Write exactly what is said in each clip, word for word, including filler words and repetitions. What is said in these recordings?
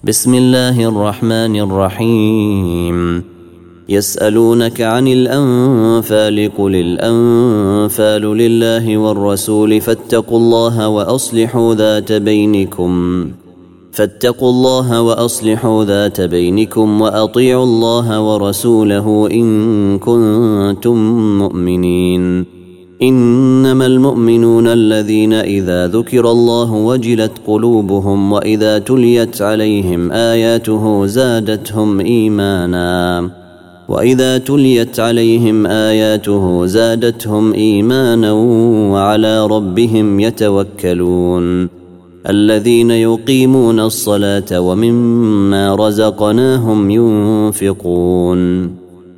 بسم الله الرحمن الرحيم. يسألونك عن الأنفال قل الأنفال لله والرسول فاتقوا الله وأصلحوا ذات بينكم فاتقوا الله وأصلحوا ذات بينكم وأطيعوا الله ورسوله إن كنتم مؤمنين. إنما المؤمنون الذين إذا ذكر الله وجلت قلوبهم وإذا تليت عليهم آياته زادتهم إيمانا وإذا تليت عليهم آياته زادتهم إيمانا وعلى ربهم يتوكلون. الذين يقيمون الصلاة ومما رزقناهم ينفقون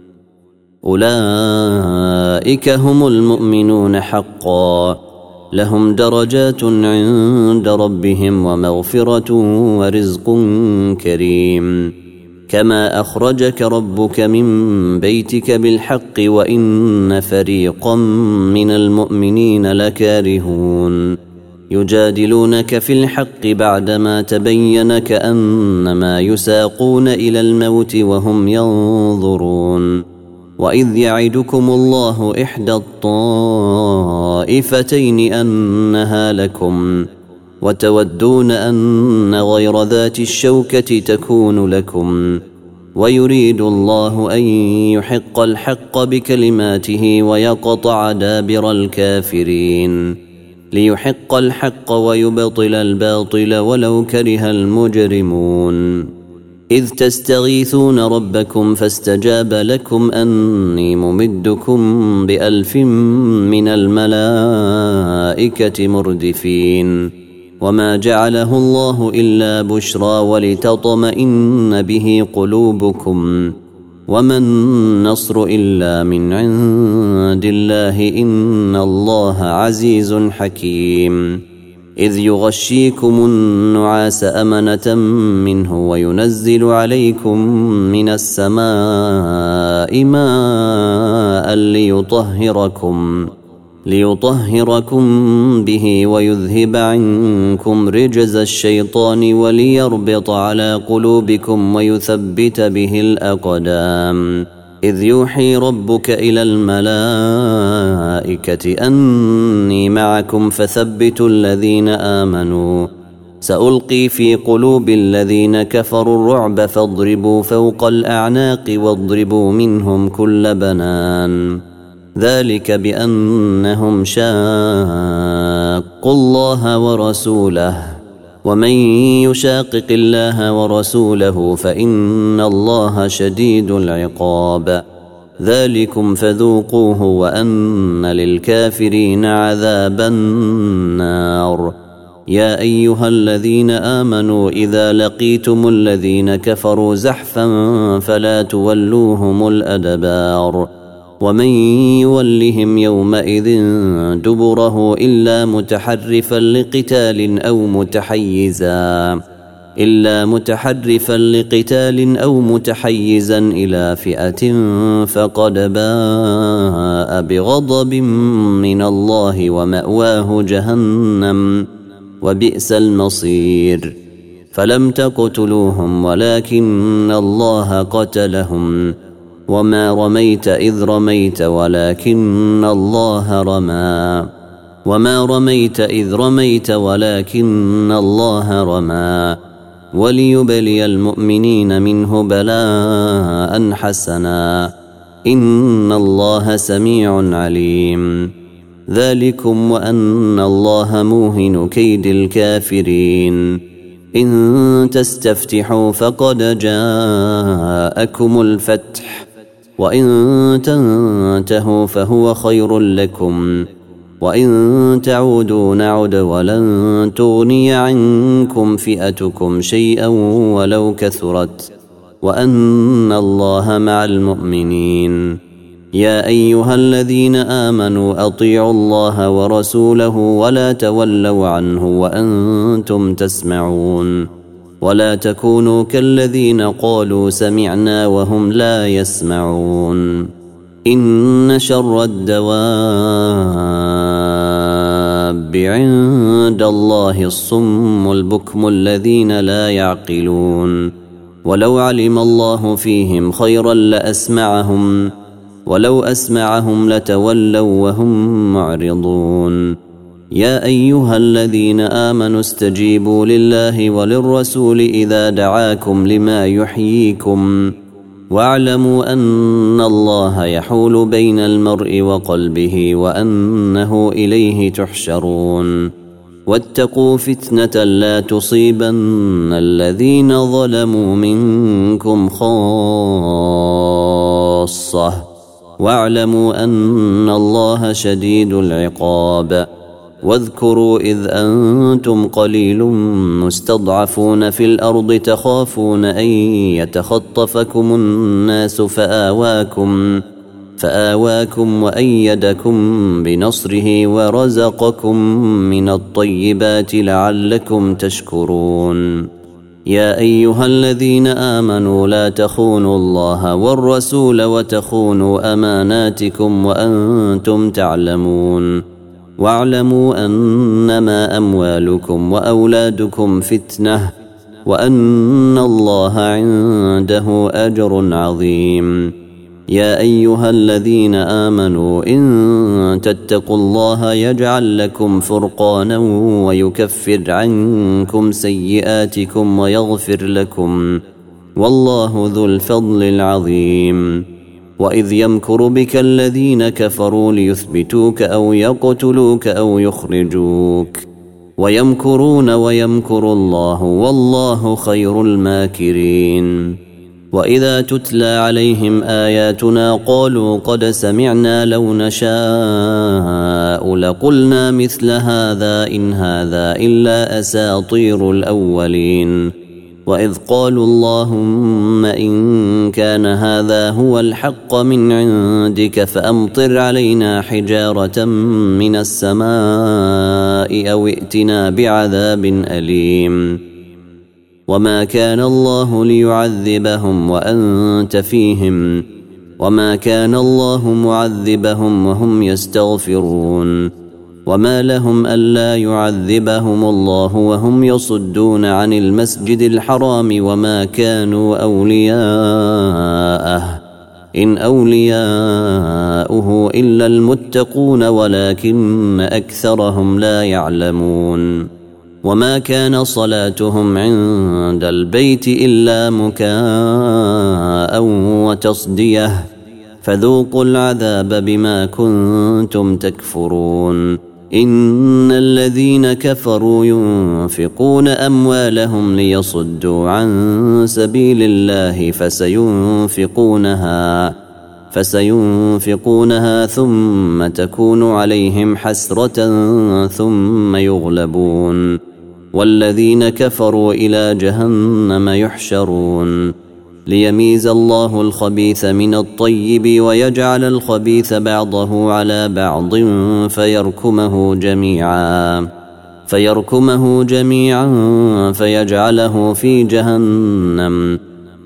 أولئك هم المؤمنون حقا لهم درجات عند ربهم ومغفرة ورزق كريم. كما أخرجك ربك من بيتك بالحق وإن فريقا من المؤمنين لكارهون يجادلونك في الحق بعدما تبين كأنما يساقون إلى الموت وهم ينظرون. وإذ يعدكم الله إحدى الطائفتين أنها لكم وتودون أن غير ذات الشوكة تكون لكم ويريد الله أن يحق الحق بكلماته ويقطع دابر الكافرين ليحق الحق ويبطل الباطل ولو كره المجرمون. إذ تستغيثون ربكم فاستجاب لكم أني ممدكم بألف من الملائكة مردفين. وما جعله الله إلا بشرى ولتطمئن به قلوبكم وما النصر إلا من عند الله إن الله عزيز حكيم. إذ يغشيكم النعاس أمنة منه وينزل عليكم من السماء ماء ليطهركم ليطهركم به ويذهب عنكم رجز الشيطان وليربط على قلوبكم ويثبت به الأقدام. إذ يوحي ربك إلى الملائكة أني معكم فثبتوا الذين آمنوا سألقي في قلوب الذين كفروا الرعب فاضربوا فوق الأعناق واضربوا منهم كل بنان. ذلك بأنهم شاقوا الله ورسوله ومن يشاقق الله ورسوله فإن الله شديد العقاب. ذلكم فذوقوه وأن للكافرين عذاب النار. يا أيها الذين آمنوا إذا لقيتم الذين كفروا زحفا فلا تولوهم الأدبار ومن يولهم يومئذ دبره إلا متحرفا لقتال أو متحيزا إلا متحرفا لقتال أو متحيزا إلى فئة فقد باء بغضب من الله ومأواه جهنم وبئس المصير. فلم تقتلوهم ولكن الله قتلهم وما رميت إذ رميت ولكن الله رمى وما رميت إذ رميت ولكن الله رمى وليبلي المؤمنين منه بلاء حسنا إن الله سميع عليم. ذلكم وأن الله موهن كيد الكافرين. إن تستفتحوا فقد جاءكم الفتح وإن تنتهوا فهو خير لكم وإن تعودوا نعد ولن تغني عنكم فئتكم شيئا ولو كثرت وأن الله مع المؤمنين. يا أيها الذين آمنوا أطيعوا الله ورسوله ولا تولوا عنه وأنتم تسمعون ولا تكونوا كالذين قالوا سمعنا وهم لا يسمعون. إن شر الدواب الدواب عند الله الصم البكم الذين لا يعقلون ولو علم الله فيهم خيرا لأسمعهم ولو أسمعهم لتولوا وهم معرضون يا أيها الذين آمنوا استجيبوا لله وللرسول إذا دعاكم لما يحييكم واعلموا أن الله يحول بين المرء وقلبه وأنه إليه تحشرون واتقوا فتنة لا تصيبن الذين ظلموا منكم خاصة واعلموا أن الله شديد العقاب واذكروا إذ أنتم قليل مستضعفون في الأرض تخافون أن يتخطفكم الناس فآواكم فآواكم وأيدكم بنصره ورزقكم من الطيبات لعلكم تشكرون يا أيها الذين آمنوا لا تخونوا الله والرسول وتخونوا أماناتكم وأنتم تعلمون واعلموا أنما أموالكم وأولادكم فتنة وأن الله عنده أجر عظيم يا أيها الذين آمنوا إن تتقوا الله يجعل لكم فرقانا ويكفر عنكم سيئاتكم ويغفر لكم والله ذو الفضل العظيم وإذ يمكر بك الذين كفروا ليثبتوك أو يقتلوك أو يخرجوك ويمكرون ويمكر الله والله خير الماكرين وإذا تتلى عليهم آياتنا قالوا قد سمعنا لو نشاء لقلنا مثل هذا إن هذا إلا أساطير الأولين وإذ قالوا اللهم إن كان هذا هو الحق من عندك فأمطر علينا حجارة من السماء أو ائتنا بعذاب أليم وما كان الله ليعذبهم وأنت فيهم وما كان الله معذبهم وهم يستغفرون وما لهم ألا يعذبهم الله وهم يصدون عن المسجد الحرام وما كانوا أولياءه إن أولياؤه إلا المتقون ولكن أكثرهم لا يعلمون وما كان صلاتهم عند البيت إلا مكاء وتصدية فذوقوا العذاب بما كنتم تكفرون إن الذين كفروا ينفقون أموالهم ليصدوا عن سبيل الله فسينفقونها فسينفقونها ثم تكون عليهم حسرة ثم يغلبون والذين كفروا إلى جهنم يحشرون ليميز الله الخبيث من الطيب ويجعل الخبيث بعضه على بعض فيركمه جميعا فيركمه جميعا فيجعله في جهنم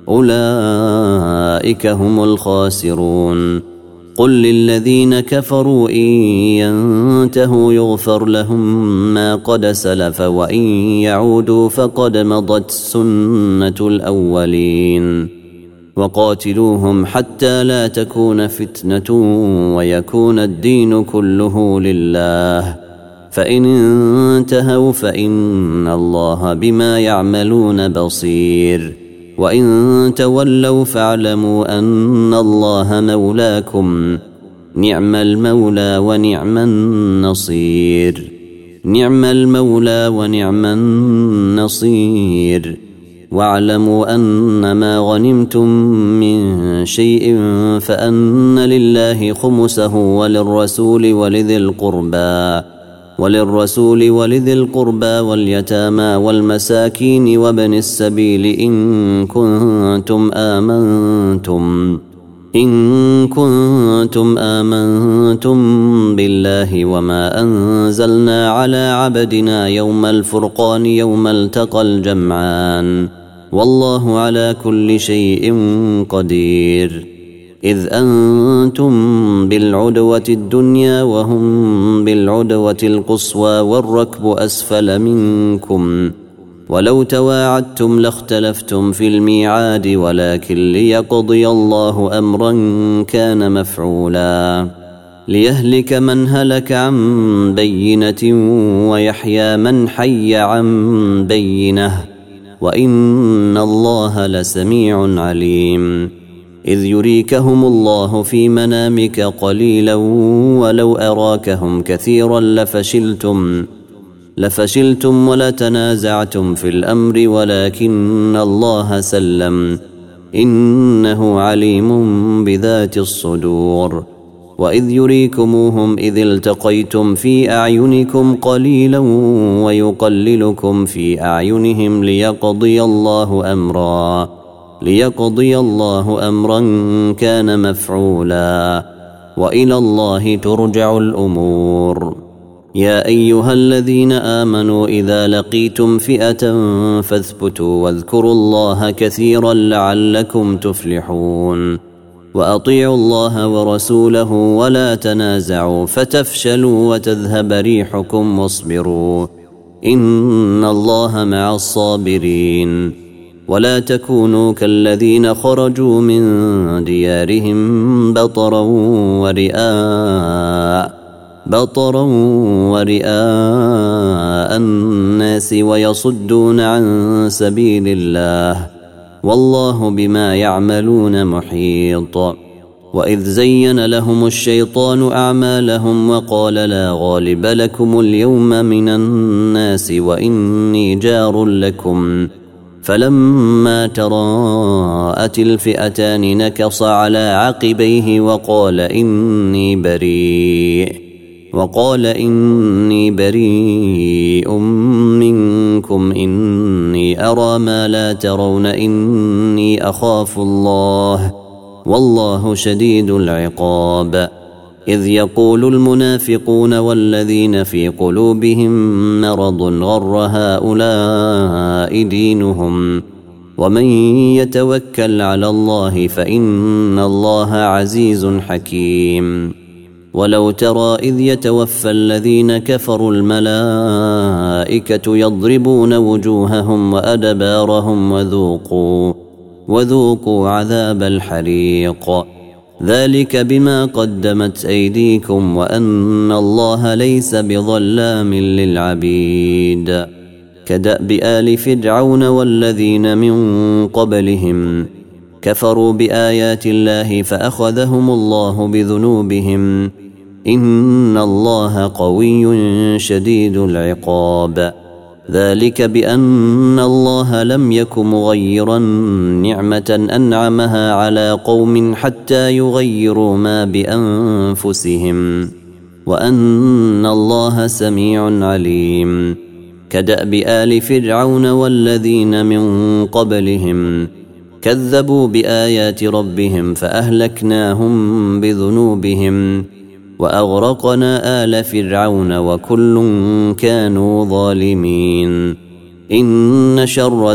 أولئك هم الخاسرون قل للذين كفروا إن ينتهوا يغفر لهم ما قد سلف وإن يعودوا فقد مضت سنة الأولين وقاتلوهم حتى لا تكون فتنة ويكون الدين كله لله فإن انتهوا فإن الله بما يعملون بصير وإن تولوا فاعلموا أن الله مولاكم نعم المولى ونعم النصير نعم المولى ونعم النصير واعلموا أن ما غنمتم من شيء فأن لله خمسه وللرسول ولذي القربى وللرسول ولذي القربى واليتامى والمساكين وابن السبيل إن كنتم آمنتم إن كنتم آمنتم بالله وما أنزلنا على عبدنا يوم الفرقان يوم التقى الجمعان والله على كل شيء قدير إذ أنتم بالعدوة الدنيا وهم بالعدوة القصوى والركب أسفل منكم ولو تواعدتم لاختلفتم في الميعاد ولكن ليقضي الله أمرا كان مفعولا ليهلك من هلك عن بينة ويحيى من حي عن بينة وإن الله لسميع عليم إذ يريكهم الله في منامك قليلا ولو أراكهم كثيرا لفشلتم لفشلتم ولتنازعتم في الأمر ولكن الله سلم إنه عليم بذات الصدور وإذ يريكموهم إذ التقيتم في أعينكم قليلا ويقللكم في أعينهم ليقضي الله أمرا ليقضي الله أمرا كان مفعولا وإلى الله ترجع الأمور يا أيها الذين آمنوا إذا لقيتم فئة فاثبتوا واذكروا الله كثيرا لعلكم تفلحون وأطيعوا الله ورسوله ولا تنازعوا فتفشلوا وتذهب ريحكم واصبروا إن الله مع الصابرين ولا تكونوا كالذين خرجوا من ديارهم بطرا ورئاء بطرا ورئاء الناس ويصدون عن سبيل الله والله بما يعملون محيط وإذ زين لهم الشيطان أعمالهم وقال لا غالب لكم اليوم من الناس وإني جار لكم فلما تراءت الفئتان نكص على عقبيه وقال إني بريء وقال إني بريء منكم إني أرى ما لا ترون إني أخاف الله والله شديد العقاب إذ يقول المنافقون والذين في قلوبهم مرض غر هؤلاء دينهم ومن يتوكل على الله فإن الله عزيز حكيم ولو ترى إذ يتوفى الذين كفروا الملائكة يضربون وجوههم وأدبارهم وذوقوا وذوقوا عذاب الحريق ذلك بما قدمت أيديكم وأن الله ليس بظلام للعبيد كدأب آل فرعون والذين من قبلهم كفروا بآيات الله فأخذهم الله بذنوبهم إن الله قوي شديد العقاب ذلك بأن الله لم يك مغيرا نعمة أنعمها على قوم حتى يغيروا ما بأنفسهم وأن الله سميع عليم كدأب آل فرعون والذين من قبلهم كذبوا بآيات ربهم فأهلكناهم بذنوبهم وأغرقنا آل فرعون وكل كانوا ظالمين إن شر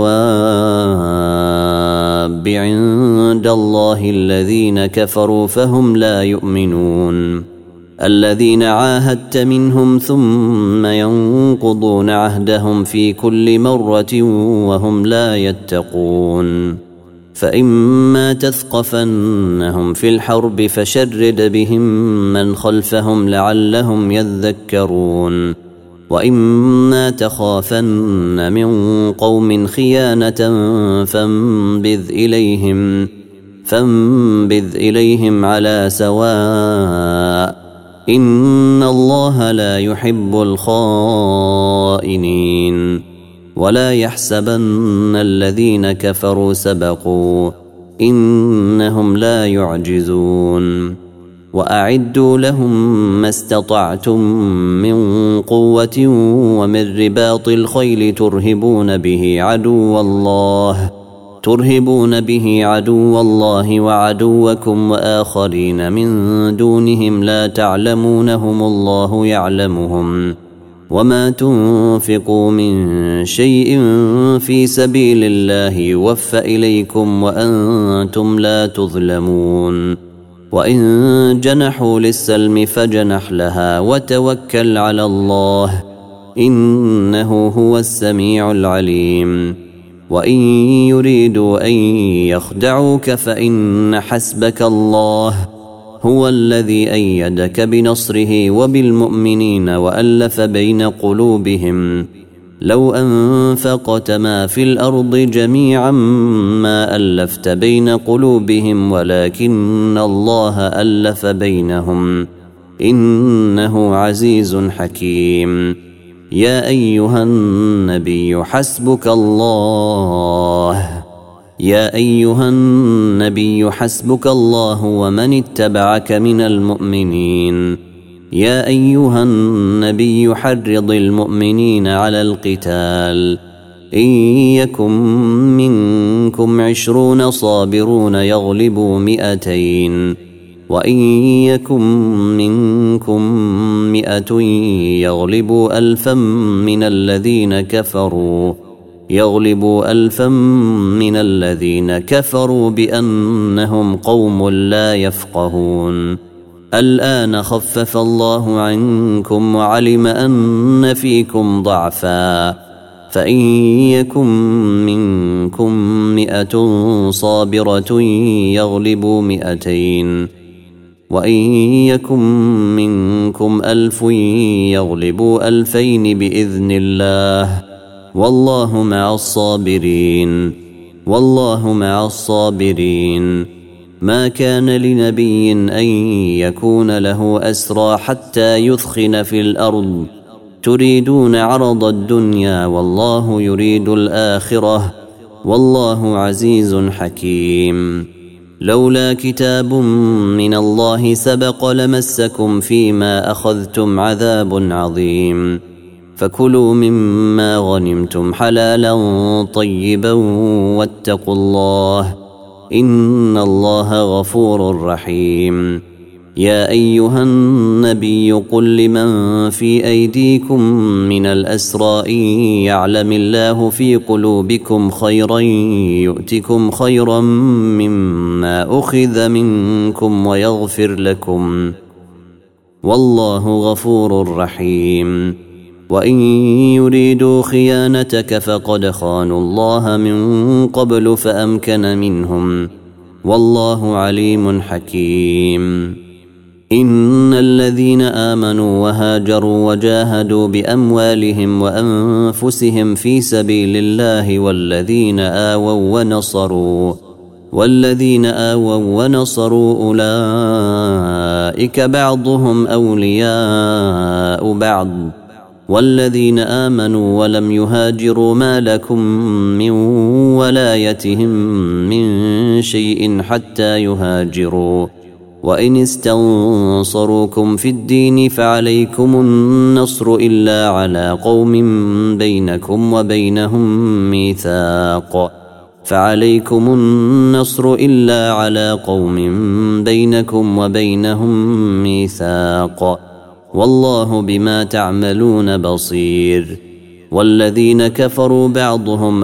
الدواب عند الله الذين كفروا فهم لا يؤمنون الذين عاهدت منهم ثم ينقضون عهدهم في كل مرة وهم لا يتقون فإما تثقفنهم في الحرب فشرد بهم من خلفهم لعلهم يذكرون وإما تخافن من قوم خيانة فانبذ إليهم فانبذ إليهم على سواء إن الله لا يحب الخائنين ولا يحسبن الذين كفروا سبقوا إنهم لا يعجزون وأعدوا لهم ما استطعتم من قوة ومن رباط الخيل ترهبون به عدو الله ترهبون به عدو الله وعدوكم وآخرين من دونهم لا تعلمونهم الله يعلمهم وما تنفقوا من شيء في سبيل الله يوفى إليكم وأنتم لا تظلمون وإن جنحوا للسلم فجنح لها وتوكل على الله إنه هو السميع العليم وإن يريدوا أن يخدعوك فإن حسبك الله هو الذي أيدك بنصره وبالمؤمنين وألف بين قلوبهم لو أنفقت ما في الأرض جميعا ما ألفت بين قلوبهم ولكن الله ألف بينهم إنه عزيز حكيم يا أيها النبي حسبك الله يا أيها النبي حسبك الله ومن اتبعك من المؤمنين يا أيها النبي حرض المؤمنين على القتال إن يكن منكم عشرون صابرون يغلبوا مئتين وإن يكن منكم مئة يغلبوا ألفا من الذين كفروا يغلبوا ألفا من الذين كفروا بأنهم قوم لا يفقهون الآن خفف الله عنكم وعلم أن فيكم ضعفا فإن يكن منكم مئة صابرة يغلبوا مئتين وإن يكن منكم ألف يغلبوا ألفين بإذن الله والله مع الصابرين والله مع الصابرين ما كان لنبي أن يكون له أسرى حتى يثخن في الأرض تريدون عرض الدنيا والله يريد الآخرة والله عزيز حكيم لولا كتاب من الله سبق لمسكم فيما أخذتم عذاب عظيم فكلوا مما غنمتم حلالا طيبا واتقوا الله إن الله غفور رحيم يا أيها النبي قل لمن في أيديكم من الأسرى إن يعلم الله في قلوبكم خيرا يؤتكم خيرا مما أخذ منكم ويغفر لكم والله غفور رحيم وإن يريدوا خيانتك فقد خانوا الله من قبل فأمكن منهم والله عليم حكيم إن الذين آمنوا وهاجروا وجاهدوا بأموالهم وأنفسهم في سبيل الله والذين آووا ونصروا والذين آووا ونصروا أولئك بعضهم أولياء بعض والذين آمنوا ولم يهاجروا ما لكم من ولايتهم من شيء حتى يهاجروا وإن استنصروكم في الدين فعليكم النصر إلا على قوم بينكم وبينهم ميثاق فعليكم النصر إلا على قوم بينكم وبينهم ميثاق والله بما تعملون بصير والذين كفروا بعضهم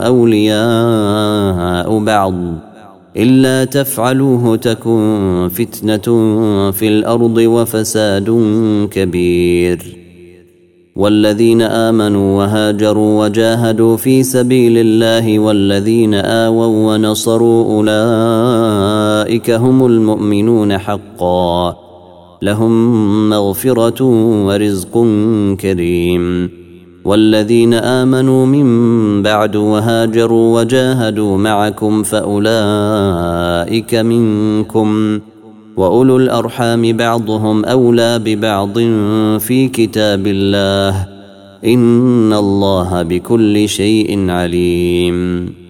أولياء بعض إلا تفعلوه تكن فتنة في الأرض وفساد كبير والذين آمنوا وهاجروا وجاهدوا في سبيل الله والذين آووا ونصروا أولئك هم المؤمنون حقا لهم مغفرة ورزق كريم والذين آمنوا من بعد وهاجروا وجاهدوا معكم فأولئك منكم وأولو الأرحام بعضهم أولى ببعض في كتاب الله إن الله بكل شيء عليم